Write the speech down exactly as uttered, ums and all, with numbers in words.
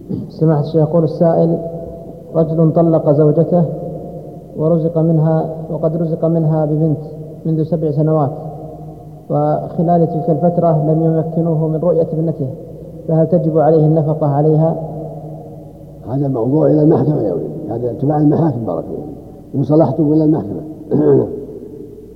سمعت الشيخ يقول السائل: رجل طلق زوجته ورزق منها وقد رزق منها ببنت منذ سبع سنوات، وخلال تلك الفترة لم يمكنوه من رؤية ابنته، فهل تجب عليه النفقة عليها؟ هذا الموضوع إلى المحكمة يا ولد، هذا تبع المحاكم بارك الله، إن صلحتم إلى المحكمة.